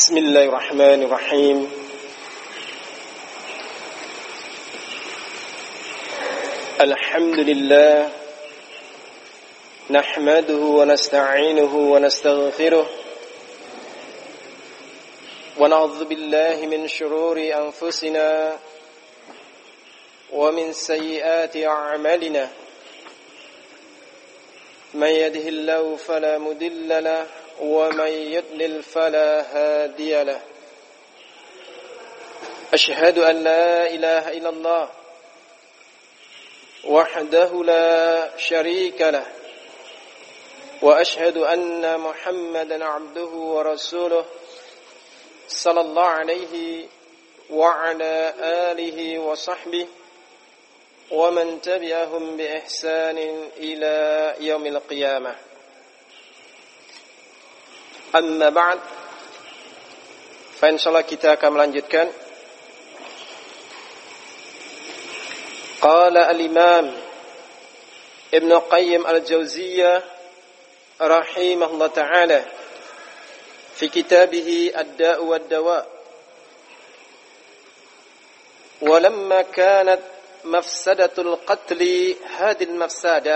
بسم الله الرحمن الرحيم الحمد لله نحمده ونستعينه ونستغفره ونعوذ بالله من شرور أنفسنا ومن سيئات أعمالنا من يهده الله فلا مضل له ومن يضلل فلا هادي له أشهد أن لا إله إلا الله وحده لا شريك له وأشهد أن محمدا عبده ورسوله صلى الله عليه وعلى آله وصحبه ومن تبعهم بإحسان إلى يوم القيامة Amma ba'd. Insyaallah kita akan melanjutkan. Qala al-Imam Ibn Qayyim al-Jauziyah rahimahullah ta'ala fi kitabih Ad-Da'u wad-Dawa. Walamma kanat mafsadatul qatli hadhihi al-mafsadah,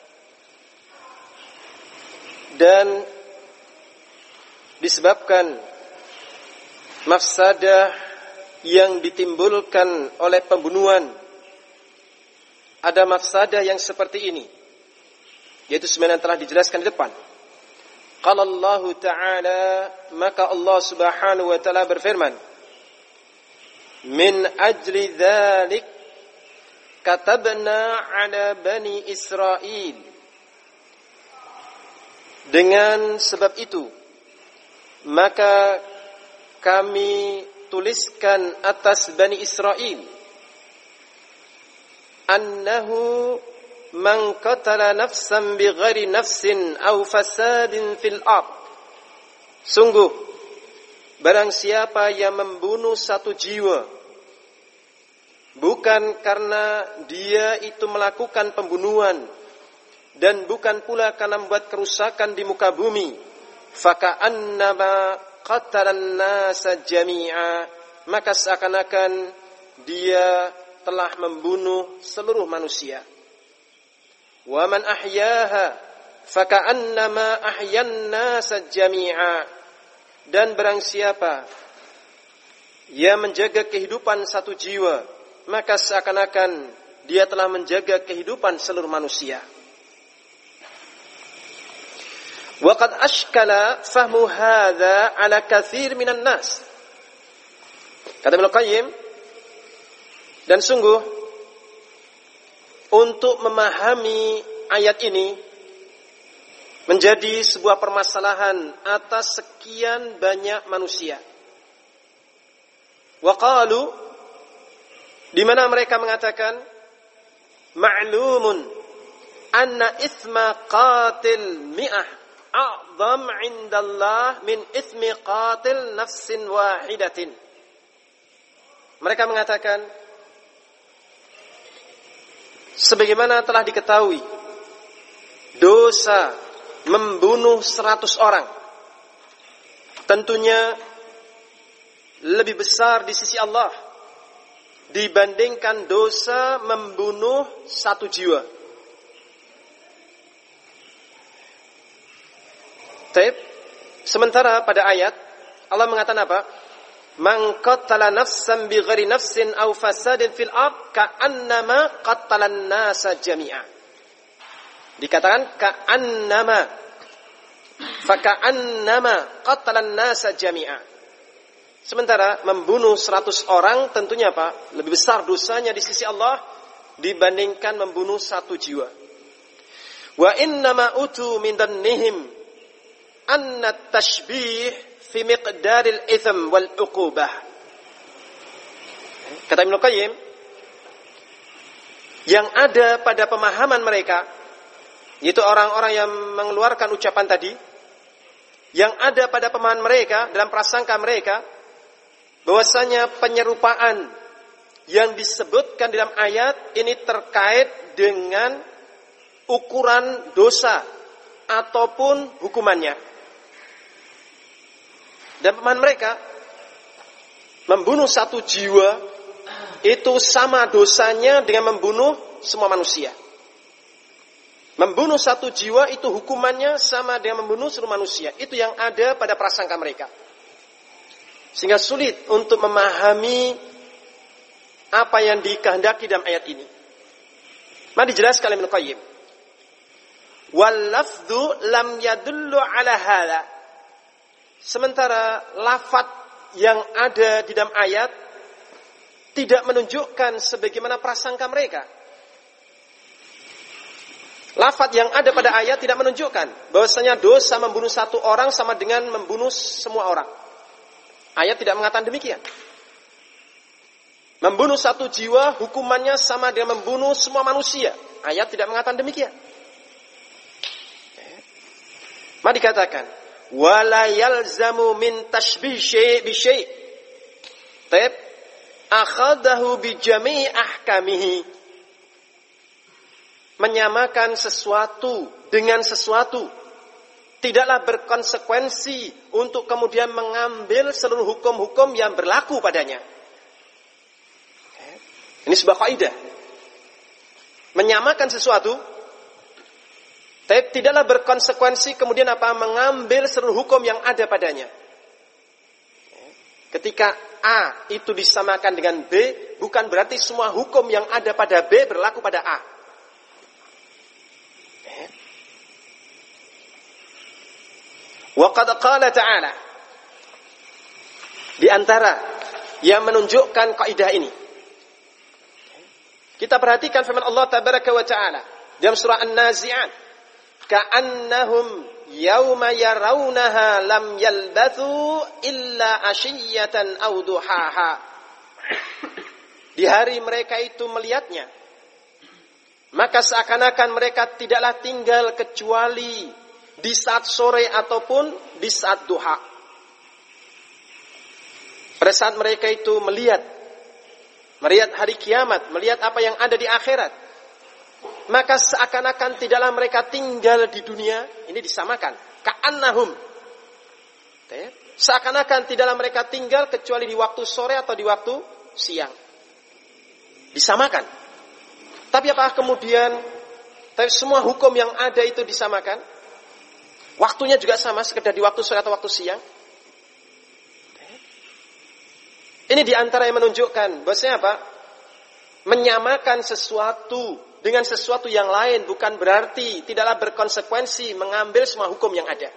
dan disebabkan mafsadah yang ditimbulkan oleh pembunuhan, ada mafsadah yang seperti ini, yaitu sebenarnya telah dijelaskan di depan. Qala Allah Ta'ala, maka Allah Subhanahu wa Ta'ala berfirman, min ajli dzalik katabna ala bani Israil, dengan sebab itu maka kami tuliskan atas Bani Israel, annahu man qatala nafsan bighairi nafsin aw fasadin fil ard, sungguh barang siapa yang membunuh satu jiwa bukan karena dia itu melakukan pembunuhan dan bukan pula karena membuat kerusakan di muka bumi, faka'annama qatalan nasa jami'a, maka seakan-akan dia telah membunuh seluruh manusia. Wa man ahyaha faka'annama ahyan nasa jami'a, dan barang siapa yang menjaga kehidupan satu jiwa, maka seakan-akan dia telah menjaga kehidupan seluruh manusia. Waqad ashkala fahmu hadza ala katsir minan nas. Kata Ibnu Qayyim, dan sungguh untuk memahami ayat ini menjadi sebuah permasalahan atas sekian banyak manusia. Wa qalu, di mana mereka mengatakan, ma'lumun anna itsma qatil mi'ah a'zam 'indallah min ismi qatil nafsin wahidatin. Mereka mengatakan, sebagaimana telah diketahui, dosa membunuh 100 orang tentunya lebih besar di sisi Allah dibandingkan dosa membunuh satu jiwa. Sementara pada ayat Allah mengatakan apa? Man qatala nafsan bighairi nafsin aw fasadin fil ard ka'annama qatalan nasa jami'a. Dikatakan ka'annama, faka'annama qatalan nasa jami'a. Sementara membunuh 100 orang tentunya apa? Lebih besar dosanya di sisi Allah dibandingkan membunuh satu jiwa. Wa innama utu min dannihim anna tashbih fi miqdaril itsm wal uqubah. Kata Ibnu Qayyim, yang ada pada pemahaman mereka, yaitu orang-orang yang mengeluarkan ucapan tadi, yang ada pada pemahaman mereka, dalam prasangka mereka, bahwasanya penyerupaan yang disebutkan dalam ayat ini terkait dengan ukuran dosa ataupun hukumannya. dan pemahaman mereka, membunuh satu jiwa itu sama dosanya dengan membunuh semua manusia. Membunuh satu jiwa itu hukumannya sama dengan membunuh seluruh manusia. Itu yang ada pada prasangka mereka. Sehingga sulit untuk memahami apa yang dikehendaki dalam ayat ini. Mari dijelaskan oleh Ibnu Qayyim. Wal lafdhu lam yadullu ala hadza. Sementara lafaz yang ada di dalam ayat tidak menunjukkan sebagaimana prasangka mereka. Lafaz yang ada pada ayat tidak menunjukkan bahwasanya dosa membunuh satu orang sama dengan membunuh semua orang. Ayat tidak mengatakan demikian. Membunuh satu jiwa hukumannya sama dengan membunuh semua manusia. Ayat tidak mengatakan demikian. Mari dikatakan, wala yalzamu min tashbih syai' bi syai'. Tab akhadahu bi jami' ahkamihi. Menyamakan sesuatu dengan sesuatu tidaklah berkonsekuensi untuk kemudian mengambil seluruh hukum-hukum yang berlaku padanya. Ini sebuah kaidah. Menyamakan sesuatu tidaklah berkonsekuensi kemudian mengambil seluruh hukum yang ada padanya. Ketika A itu disamakan dengan B, bukan berarti semua hukum yang ada pada B berlaku pada A. Wa qad qala ta'ala, di antara yang menunjukkan kaidah ini, kita perhatikan firman Allah tabaraka wa ta'ala dalam surah An-Nazi'at, ka'annahum yawma yarawnaha lam yalbathu illa ashiyatan aw duhaha. Di hari mereka itu melihatnya, maka seakan-akan mereka tidaklah tinggal kecuali di saat sore ataupun di saat duha. Pada saat mereka itu melihat hari kiamat, melihat apa yang ada di akhirat, maka seakan-akan tidaklah mereka tinggal di dunia. Ini disamakan, ka'annahum, seakan-akan tidaklah mereka tinggal kecuali di waktu sore atau di waktu siang. Disamakan. Tapi apakah kemudian semua hukum yang ada itu disamakan? Waktunya juga sama, sekedar di waktu sore atau waktu siang. Ini diantara yang menunjukkan bahwasanya apa? Menyamakan sesuatu dengan sesuatu yang lain bukan berarti tidaklah berkonsekuensi mengambil semua hukum yang ada.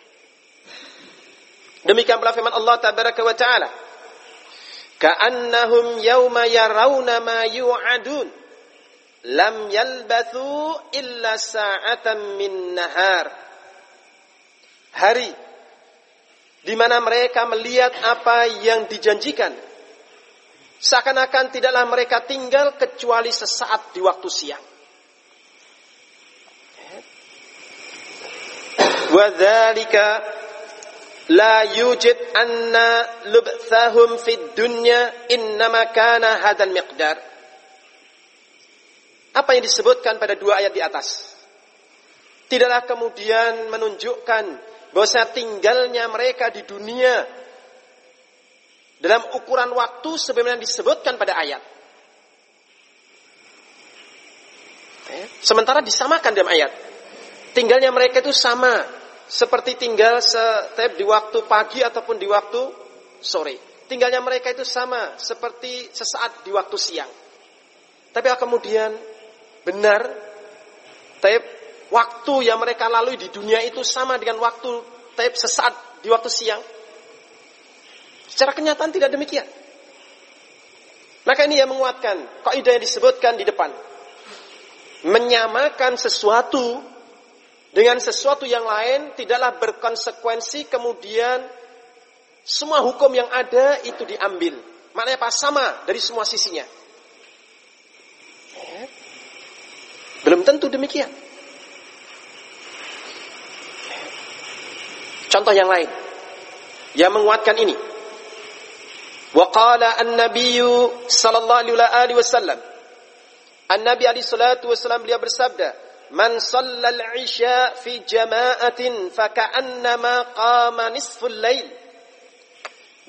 Demikian pula firman Allah tabaraka wa ta'ala, ka'annahum yawma yarawna ma yu'adun lam yalbathu illa sa'atan min nahar. Hari di mana mereka melihat apa yang dijanjikan, seakan-akan tidaklah mereka tinggal kecuali sesaat di waktu siang. Wa dzalika la yujid anna lubthahum fid dunya innama kana hadzal miqdar. Apa yang disebutkan pada dua ayat di atas tidaklah kemudian menunjukkan bahwa tinggalnya mereka di dunia dalam ukuran waktu sebagaimana disebutkan pada ayat. Sementara disamakan dalam ayat. Tinggalnya mereka itu sama seperti tinggal di waktu pagi ataupun di waktu sore. Tinggalnya mereka itu sama seperti sesaat di waktu siang. Tapi kemudian benar, waktu yang mereka lalui di dunia itu sama dengan waktu sesaat di waktu siang. Secara kenyataan tidak demikian. Maka ini yang menguatkan kaidah yang disebutkan di depan. Menyamakan sesuatu dengan sesuatu yang lain tidaklah berkonsekuensi kemudian semua hukum yang ada itu diambil. Maknanya apa? Sama dari semua sisinya. Belum tentu demikian. Contoh yang lain yang menguatkan ini. Wa qala an-nabiyyu sallallahu alaihi wasallam. An-Nabi alaihi salatu wasallam beliau bersabda, "Man shallal 'isya fi jama'atin fa ka'annama qama nisful lail."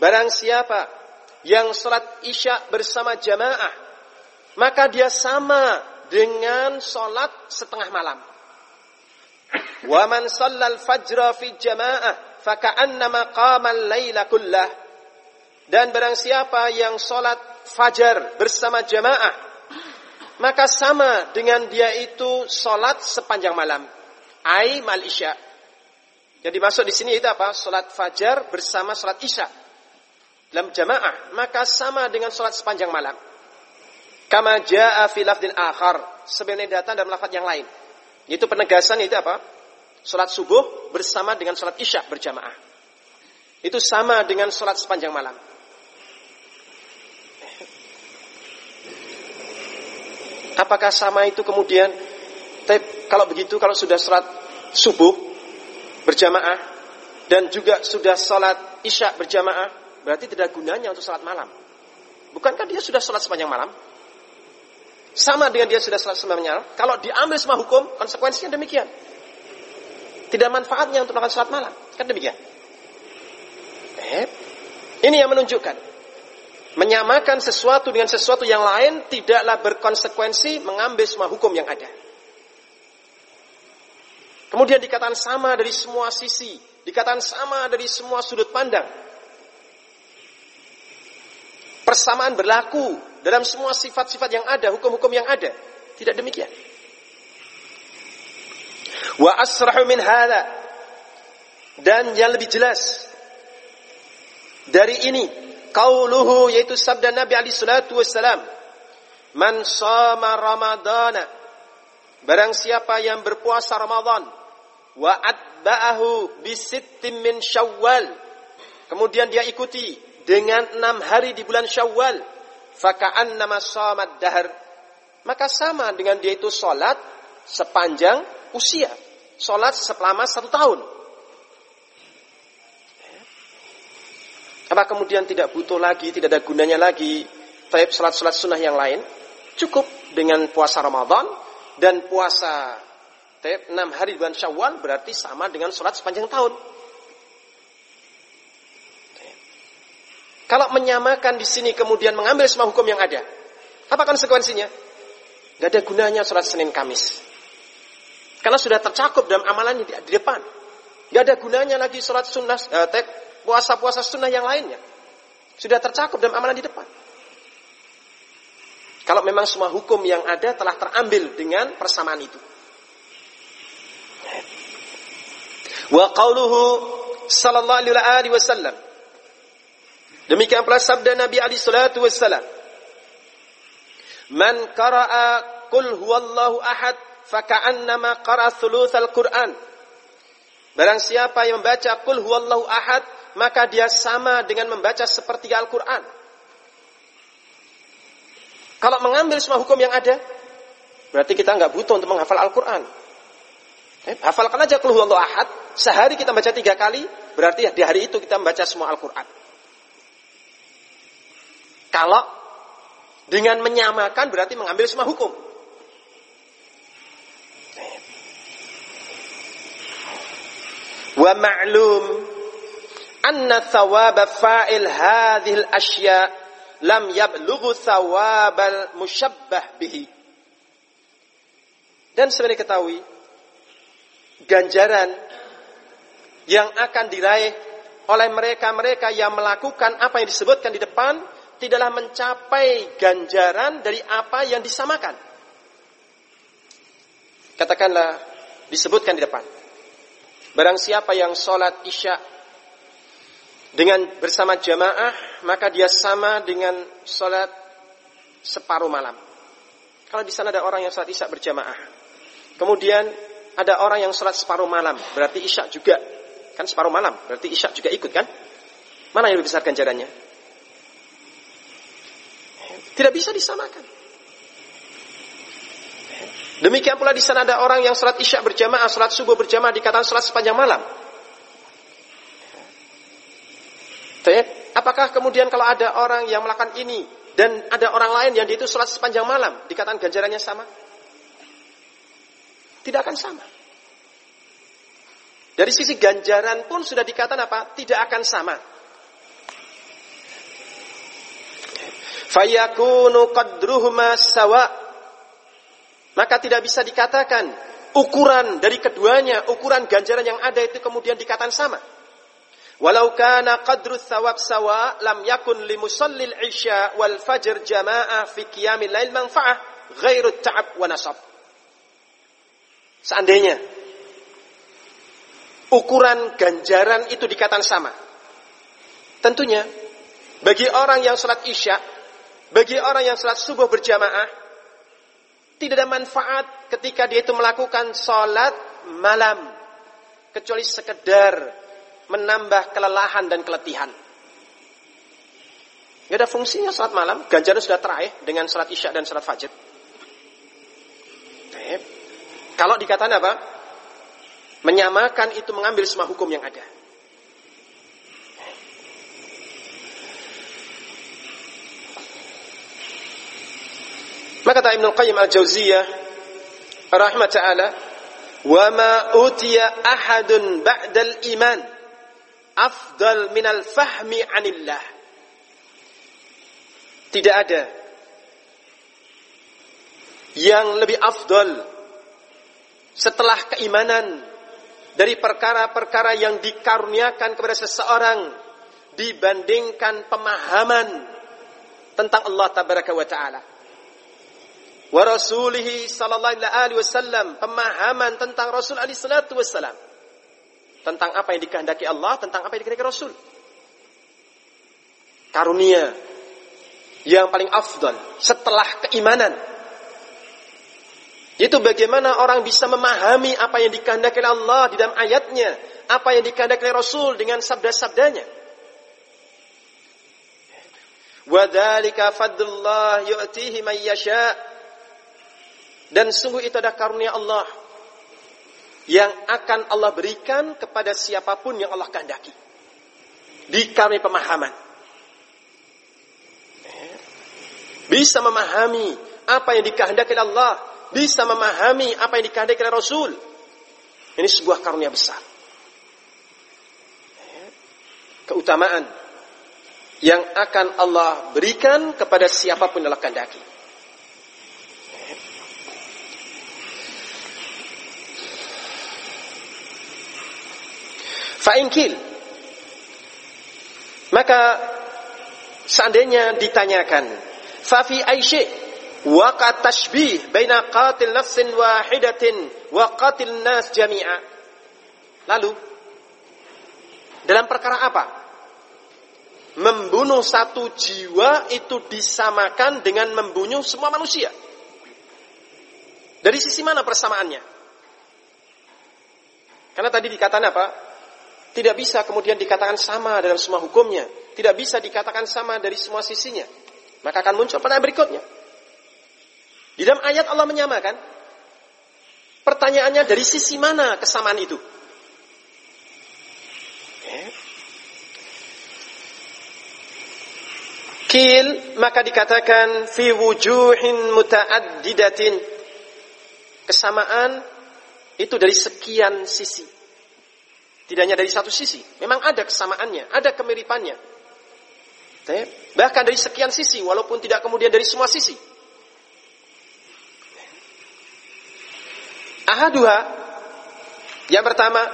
barang siapa yang salat Isya bersama jamaah, maka dia sama dengan salat setengah malam. Wa man shallal fajra fi jamaah faka'annama qama al-laila kullah. Dan barang siapa yang salat fajar bersama jamaah, maka sama dengan dia itu salat sepanjang malam. Ai mal Isya. Jadi maksud di sini itu apa? Salat fajar bersama salat Isya dalam jamaah, maka sama dengan salat sepanjang malam. Kama jaa fi lafdin akhar, sebenarnya datang dalam lafaz yang lain. Itu penegasan itu apa? Salat subuh bersama dengan salat Isya berjamaah. Itu sama dengan salat sepanjang malam. Apakah sama itu kemudian? Kalau begitu, kalau sudah salat subuh berjamaah dan juga sudah salat Isya berjamaah, berarti tidak gunanya untuk salat malam. Bukankah dia sudah salat sepanjang malam? Sama dengan dia sudah salat sepanjang malam. Kalau diambil semua hukum, konsekuensinya demikian. Tidak manfaatnya untuk melakukan salat malam. Kan demikian. Ini yang menunjukkan menyamakan sesuatu dengan sesuatu yang lain tidaklah berkonsekuensi mengambil semua hukum yang ada. Kemudian dikatakan sama dari semua sisi, dikatakan sama dari semua sudut pandang. Persamaan berlaku dalam semua sifat-sifat yang ada, hukum-hukum yang ada. Tidak demikian. Wa asrahu min hadza, dan yang lebih jelas dari ini qauluhu, yaitu sabda Nabi alaihi salatu wassalam, man shama ramadana, barang siapa yang berpuasa Ramadan, wa atba'ahu bi sittin min Syawal, kemudian dia ikuti dengan 6 hari di bulan Syawal, faka'annama shamad dahr, maka sama dengan dia itu salat sepanjang usia, salat selama 1 tahun. Apa kemudian tidak butuh lagi, tidak ada gunanya lagi salat-salat sunnah yang lain? Cukup dengan puasa Ramadan dan puasa 6 hari bulan Syawal, berarti sama dengan salat sepanjang tahun. Kalau menyamakan di sini kemudian mengambil semua hukum yang ada, apa konsekuensinya? Tidak ada gunanya salat Senin Kamis. Karena sudah tercakup dalam amalan di depan. Tidak ada gunanya lagi salat sunnah, puasa-puasa sunnah yang lainnya. Sudah tercakup dalam amalan di depan. Kalau memang semua hukum yang ada telah terambil dengan persamaan itu. Wa qauluhu sallallahu alaihi wasallam, demikian pula sabda Nabi alaihi salatu wasallam, man qara'a qul huwallahu ahad faka'annama qara'a thulutsal Qur'an, barang siapa yang membaca qul huwallahu ahad, maka dia sama dengan membaca sepertiga Al-Quran. Kalau mengambil semua hukum yang ada, berarti kita nggak butuh untuk menghafal Al-Quran. Hafalkan aja qul huwallahu ahad, sehari kita baca 3 kali, berarti di hari itu kita membaca semua Al-Quran. Kalau dengan menyamakan berarti mengambil semua hukum. Wa ma'lum anna thawaba fa'il hadhil asya lam yablughu thawabal musyabbah bihi. Dan sebenarnya ketahui, ganjaran yang akan diraih oleh mereka-mereka yang melakukan apa yang disebutkan di depan tidaklah mencapai ganjaran dari apa yang disamakan. Katakanlah disebutkan di depan, barang siapa yang sholat Isya dengan bersama jamaah, maka dia sama dengan sholat separuh malam. Kalau di sana ada orang yang sholat Isya berjamaah, kemudian ada orang yang sholat separuh malam, berarti Isya juga. Kan separuh malam, berarti Isya juga ikut kan? Mana yang lebih besar ganjarannya? Tidak bisa disamakan. Demikian pula di sana ada orang yang sholat Isya berjamaah, sholat subuh berjamaah, dikatakan sholat sepanjang malam. Apakah kemudian kalau ada orang yang melakukan ini dan ada orang lain yang itu sholat sepanjang malam, dikatakan ganjarannya sama? Tidak akan sama. Dari sisi ganjaran pun sudah dikatakan apa? Tidak akan sama. fayakunu qadruhuma sawa, maka tidak bisa dikatakan ukuran dari keduanya, ukuran ganjaran yang ada itu kemudian dikatakan sama. Walau kana qadru thawab sawa lam yakun li musallil isya wal fajr jamaah fi qiyamil lail manfa'ah ghairu ta'ab wa nasab. Seandainya ukuran ganjaran itu dikatakan sama, tentunya bagi orang yang salat isya, bagi orang yang salat subuh berjamaah, tidak ada manfaat ketika dia itu melakukan salat malam kecuali sekedar menambah kelelahan dan keletihan. Tidak ada fungsinya salat malam, ganjaran sudah teraih dengan salat isya dan salat fajr. Kalau dikatakan apa? Menyamakan itu mengambil semua hukum yang ada. Maka kata Ibnu Qayyim Al-Jauziyah rahimah ta'ala, wa ma utiya ahadun ba'dal iman afdal minal fahmi anillah. Tidak ada yang lebih afdal setelah keimanan dari perkara-perkara yang dikaruniakan kepada seseorang dibandingkan pemahaman tentang Allah tabaraka wa ta'ala wa rasulihi sallallahu alaihi wasallam, pemahaman tentang Rasul alaihi salatu wasallam, tentang apa yang dikehendaki Allah, tentang apa yang dikehendaki Rasul. Karunia yang paling afdal setelah keimanan, itu bagaimana orang bisa memahami apa yang dikehendaki Allah di dalam ayatnya, apa yang dikehendaki Rasul dengan sabda-sabdanya. Wa dzalika fadlullah yu'tihi man yasha'. Dan sungguh itu adalah karunia Allah yang akan Allah berikan kepada siapapun yang Allah kehendaki. Dikaruniai pemahaman. Bisa memahami apa yang dikehendaki Allah, bisa memahami apa yang dikehendaki oleh Rasul. Ini sebuah karunia besar. Keutamaan yang akan Allah berikan kepada siapapun yang Allah kehendaki. Fa'inkil, maka seandainya ditanyakan, fafi aisyik waqa tashbih baina qatil nafsin wahidatin wa qatil nas jami'a. Lalu dalam perkara apa membunuh satu jiwa itu disamakan dengan membunuh semua manusia? Dari sisi mana persamaannya? Karena tadi dikatakan apa? Tidak bisa kemudian dikatakan sama dalam semua hukumnya. Tidak bisa dikatakan sama dari semua sisinya. Maka akan muncul pertanyaan berikutnya. Di dalam ayat Allah menyamakan. Pertanyaannya dari sisi mana kesamaan itu? Qil, maka dikatakan fi wujuhin muta'addidatin. Kesamaan itu dari sekian sisi. Tidak hanya dari satu sisi. Memang ada kesamaannya, ada kemiripannya. Bahkan dari sekian sisi, walaupun tidak kemudian dari semua sisi. Ahaduha, yang pertama,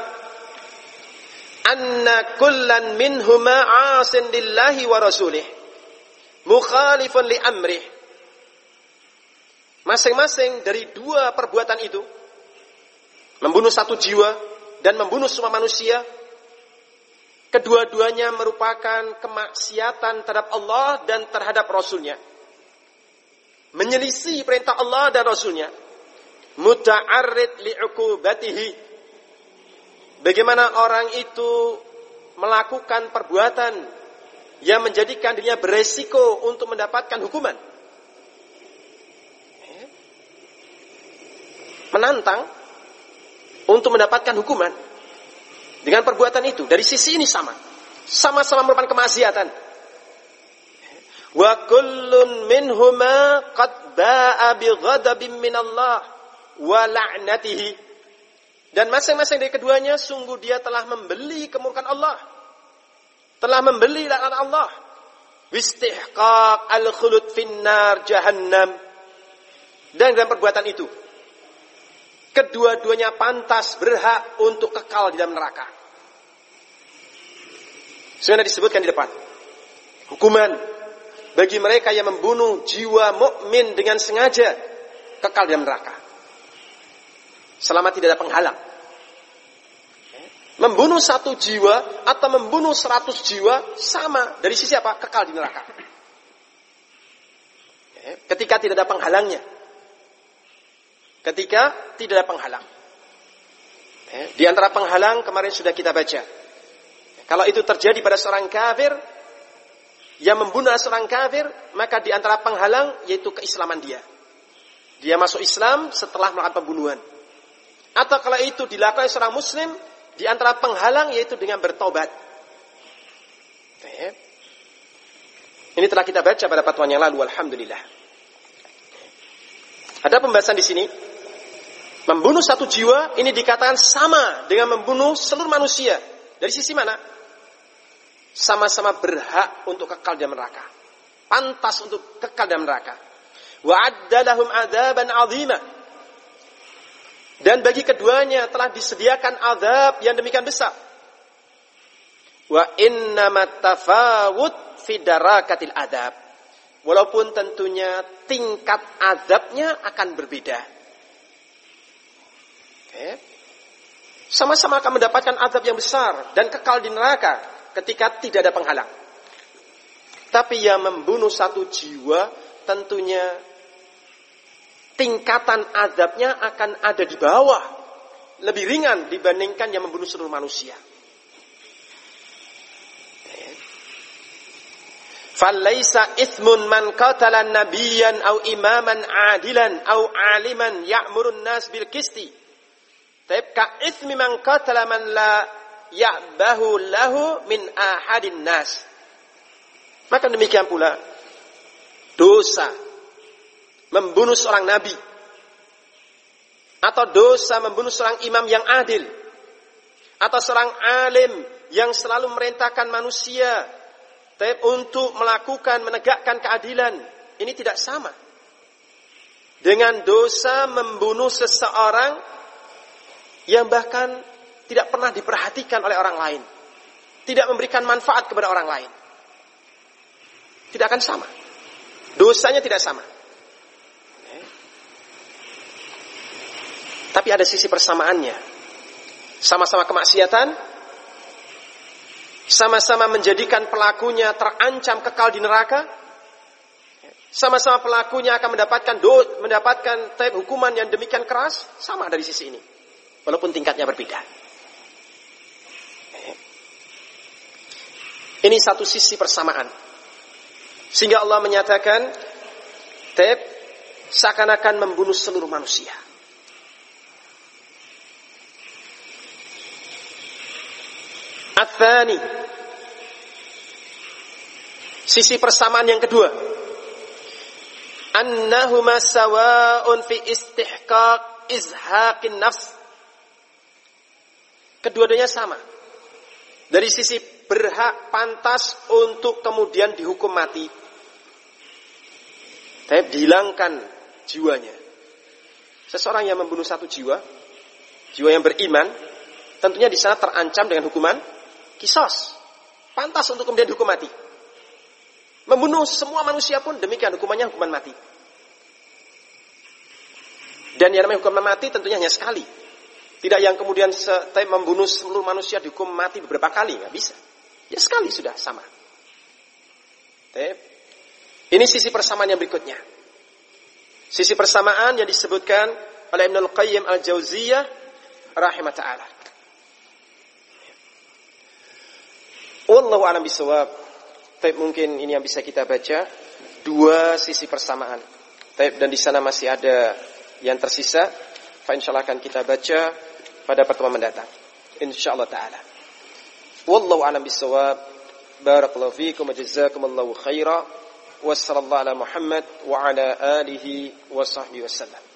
anna kullan minhuma asin lillahi wa rasulih, mukhalifun li amrih. Masing-masing dari dua perbuatan itu, membunuh satu jiwa dan membunuh semua manusia, kedua-duanya merupakan kemaksiatan terhadap Allah dan terhadap Rasulnya. Menyelisih perintah Allah dan Rasulnya. Muta'arrid li'ukubatihi. Bagaimana orang itu melakukan perbuatan yang menjadikan dirinya beresiko untuk mendapatkan hukuman. Menantang untuk mendapatkan hukuman dengan perbuatan itu. Dari sisi ini sama-sama merupakan kemaksiatan. Wa kullun minhuma qad ba'a bi ghadabin minallah wa la'natihi. Dan masing-masing dari keduanya sungguh dia telah membeli kemurkaan Allah, telah membeli laknat Allah wistihqaq al-khulud finnar jahannam. Dan dalam perbuatan itu kedua-duanya pantas berhak untuk kekal di dalam neraka. Sudah disebutkan di depan. Hukuman bagi mereka yang membunuh jiwa mukmin dengan sengaja kekal di dalam neraka. Selama tidak ada penghalang. Membunuh 1 jiwa atau membunuh 100 jiwa sama dari sisi apa? Kekal di neraka. Ketika tidak ada penghalangnya. Ketika tidak ada penghalang. Di antara penghalang kemarin sudah kita baca. Kalau itu terjadi pada seorang kafir yang membunuh seorang kafir, maka di antara penghalang yaitu keislaman dia. Dia masuk Islam setelah melakukan pembunuhan. Atau kalau itu dilakukan seorang muslim, di antara penghalang yaitu dengan bertobat. Ini telah kita baca pada fatwa yang lalu, alhamdulillah. Ada pembahasan di sini. Membunuh 1 jiwa ini dikatakan sama dengan membunuh seluruh manusia. Dari sisi mana? Sama-sama berhak untuk kekal di neraka. Pantas untuk kekal di neraka. Wa adda lahum adzaban 'azima. Dan bagi keduanya telah disediakan azab yang demikian besar. Wa innamat tafawut fi darakatil adab. Walaupun tentunya tingkat azabnya akan berbeda. Sama-sama akan mendapatkan azab yang besar dan kekal di neraka ketika tidak ada penghalang. Tapi yang membunuh 1 jiwa tentunya tingkatan azabnya akan ada di bawah. Lebih ringan dibandingkan yang membunuh seluruh manusia. Falaisa ithmun man qatala nabiyyan aw imaman adilan aw aliman ya'murun nas bil qisti. Taib ka ithmi man qatala man la ya'bahu lahu min ahadin nas. Maka demikian pula dosa membunuh seorang nabi atau dosa membunuh seorang imam yang adil atau seorang alim yang selalu merintahkan manusia untuk melakukan, menegakkan keadilan. Ini tidak sama dengan dosa membunuh seseorang yang bahkan tidak pernah diperhatikan oleh orang lain, tidak memberikan manfaat kepada orang lain. Tidak akan sama. Dosanya tidak sama. Tapi ada sisi persamaannya. Sama-sama kemaksiatan, sama-sama menjadikan pelakunya terancam kekal di neraka. Sama-sama pelakunya akan mendapatkan hukuman yang demikian keras. Sama dari sisi ini. Walaupun tingkatnya berbeda. Ini satu sisi persamaan. Sehingga Allah menyatakan seakan-akan membunuh seluruh manusia. Atsani, sisi persamaan yang kedua, annahuma sawa'un fi istihqaq izhaqin nafs. Kedua-duanya sama dari sisi berhak pantas untuk kemudian dihukum mati. Dihilangkan jiwanya. Seseorang yang membunuh 1 jiwa yang beriman, tentunya di sana terancam dengan hukuman kisos. Pantas untuk kemudian dihukum mati. Membunuh semua manusia pun demikian hukumannya hukuman mati. Dan yang namanya hukuman mati tentunya hanya sekali. Tidak yang kemudian membunuh seluruh manusia dihukum mati beberapa kali. Nggak bisa. Ya sekali sudah sama. Ini sisi persamaan yang berikutnya. Sisi persamaan yang disebutkan oleh Ibnul Qayyim al-Jauziyah rahimah ta'ala. Wallahu a'lam bishawab. Mungkin ini yang bisa kita baca, 2 sisi persamaan. Dan di sana masih ada yang tersisa. Insyaallah akan kita baca pada pertemuan mendatang. Insyaallah taala. Wallahu a'lam bishawab. Barakallahu fiikum wa jazakumullahu khaira. Wassallallahu ala Muhammad wa ala alihi wa sahbihi wasallam.